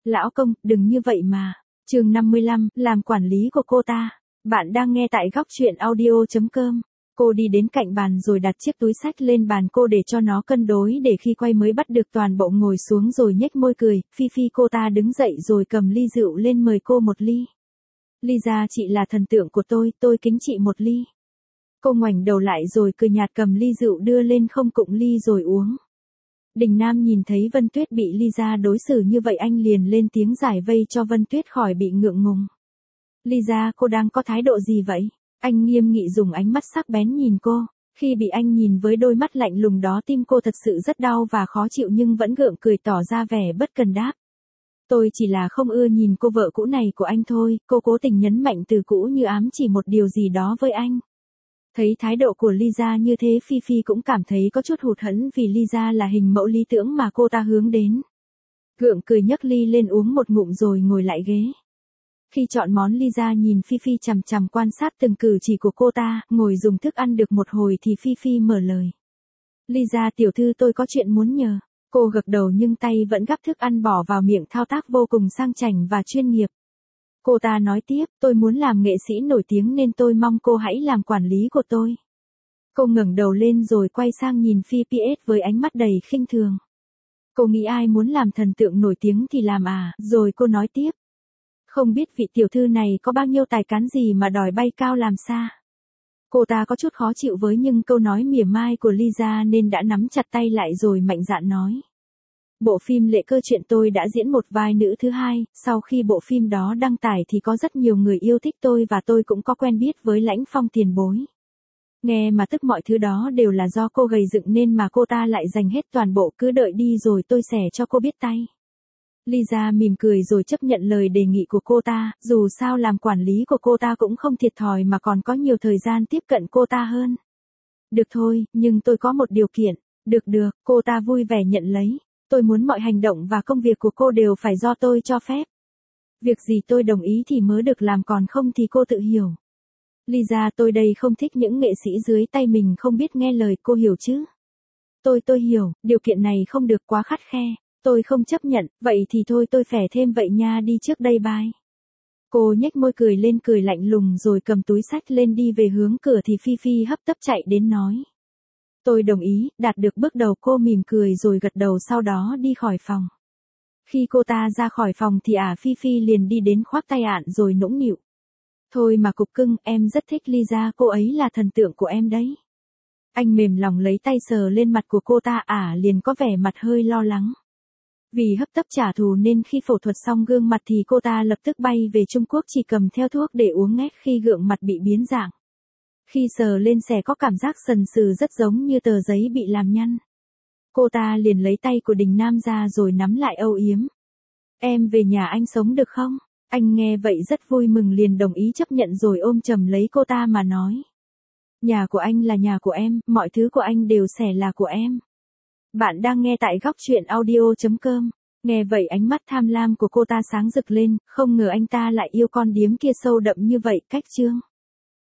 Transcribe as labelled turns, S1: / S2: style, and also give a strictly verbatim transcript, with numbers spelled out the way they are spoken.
S1: Lão công, đừng như vậy mà. Chương năm mươi lăm, làm quản lý của cô ta. Bạn đang nghe tại góc truyện audio chấm com. Cô đi đến cạnh bàn rồi đặt chiếc túi xách lên bàn cô để cho nó cân đối để khi quay mới bắt được toàn bộ, ngồi xuống rồi nhếch môi cười. Phi Phi cô ta đứng dậy rồi cầm ly rượu lên mời cô một ly. Lisa, chị là thần tượng của tôi, tôi kính chị một ly. Cô ngoảnh đầu lại rồi cười nhạt cầm ly rượu đưa lên không cụng ly rồi uống. Đình Nam nhìn thấy Vân Tuyết bị Lisa đối xử như vậy, anh liền lên tiếng giải vây cho Vân Tuyết khỏi bị ngượng ngùng. Lisa, cô đang có thái độ gì vậy? Anh nghiêm nghị dùng ánh mắt sắc bén nhìn cô. Khi bị anh nhìn với đôi mắt lạnh lùng đó, tim cô thật sự rất đau và khó chịu nhưng vẫn gượng cười tỏ ra vẻ bất cần đáp. Tôi chỉ là không ưa nhìn cô vợ cũ này của anh thôi, cô cố tình nhấn mạnh từ cũ như ám chỉ một điều gì đó với anh. Thấy thái độ của Lisa như thế, Phi Phi cũng cảm thấy có chút hụt hẫng vì Lisa là hình mẫu lý tưởng mà cô ta hướng đến. Gượng cười nhấc ly lên uống một ngụm rồi ngồi lại ghế. Khi chọn món, Lisa nhìn Phi Phi chằm chằm quan sát từng cử chỉ của cô ta, ngồi dùng thức ăn được một hồi thì Phi Phi mở lời. Lisa tiểu thư, tôi có chuyện muốn nhờ. Cô gật đầu nhưng tay vẫn gắp thức ăn bỏ vào miệng, thao tác vô cùng sang chảnh và chuyên nghiệp. Cô ta nói tiếp, tôi muốn làm nghệ sĩ nổi tiếng nên tôi mong cô hãy làm quản lý của tôi. Cô ngẩng đầu lên rồi quay sang nhìn Phi Phi với ánh mắt đầy khinh thường. Cô nghĩ ai muốn làm thần tượng nổi tiếng thì làm à, rồi cô nói tiếp. Không biết vị tiểu thư này có bao nhiêu tài cán gì mà đòi bay cao làm xa. Cô ta có chút khó chịu với những câu nói mỉa mai của Lisa nên đã nắm chặt tay lại rồi mạnh dạn nói. Bộ phim Lệ Cơ Chuyện tôi đã diễn một vai nữ thứ hai, sau khi bộ phim đó đăng tải thì có rất nhiều người yêu thích tôi và tôi cũng có quen biết với Lãnh Phong tiền bối. Nghe mà tức mọi thứ đó đều là do cô gầy dựng nên mà cô ta lại dành hết toàn bộ, cứ đợi đi rồi tôi xẻ cho cô biết tay. Lisa mỉm cười rồi chấp nhận lời đề nghị của cô ta, dù sao làm quản lý của cô ta cũng không thiệt thòi mà còn có nhiều thời gian tiếp cận cô ta hơn. Được thôi, nhưng tôi có một điều kiện. Được được, cô ta vui vẻ nhận lấy. Tôi muốn mọi hành động và công việc của cô đều phải do tôi cho phép. Việc gì tôi đồng ý thì mới được làm, còn không thì cô tự hiểu. Lisa, tôi đây không thích những nghệ sĩ dưới tay mình không biết nghe lời, cô hiểu chứ? Tôi tôi hiểu, điều kiện này không được quá khắt khe. Tôi không chấp nhận, vậy thì thôi tôi phẻ thêm vậy nha, đi trước đây bye. Cô nhếch môi cười lên cười lạnh lùng rồi cầm túi xách lên đi về hướng cửa thì Phi Phi hấp tấp chạy đến nói. Tôi đồng ý, đạt được bước đầu cô mỉm cười rồi gật đầu, sau đó đi khỏi phòng. Khi cô ta ra khỏi phòng thì ả Phi Phi liền đi đến khoác tay ạn rồi nũng nịu. Thôi mà cục cưng, em rất thích Lisa, cô ấy là thần tượng của em đấy. Anh mềm lòng lấy tay sờ lên mặt của cô ta, ả liền có vẻ mặt hơi lo lắng. Vì hấp tấp trả thù nên khi phẫu thuật xong gương mặt thì cô ta lập tức bay về Trung Quốc chỉ cầm theo thuốc để uống ngét khi gương mặt bị biến dạng. Khi sờ lên sẽ có cảm giác sần sừ rất giống như tờ giấy bị làm nhăn. Cô ta liền lấy tay của Đình Nam ra rồi nắm lại âu yếm. Em về nhà anh sống được không? Anh nghe vậy rất vui mừng liền đồng ý chấp nhận rồi ôm chầm lấy cô ta mà nói. Nhà của anh là nhà của em, mọi thứ của anh đều sẽ là của em. Bạn đang nghe tại góc truyện audio chấm com. Nghe vậy ánh mắt tham lam của cô ta sáng rực lên, không ngờ anh ta lại yêu con điếm kia sâu đậm như vậy. Cách chương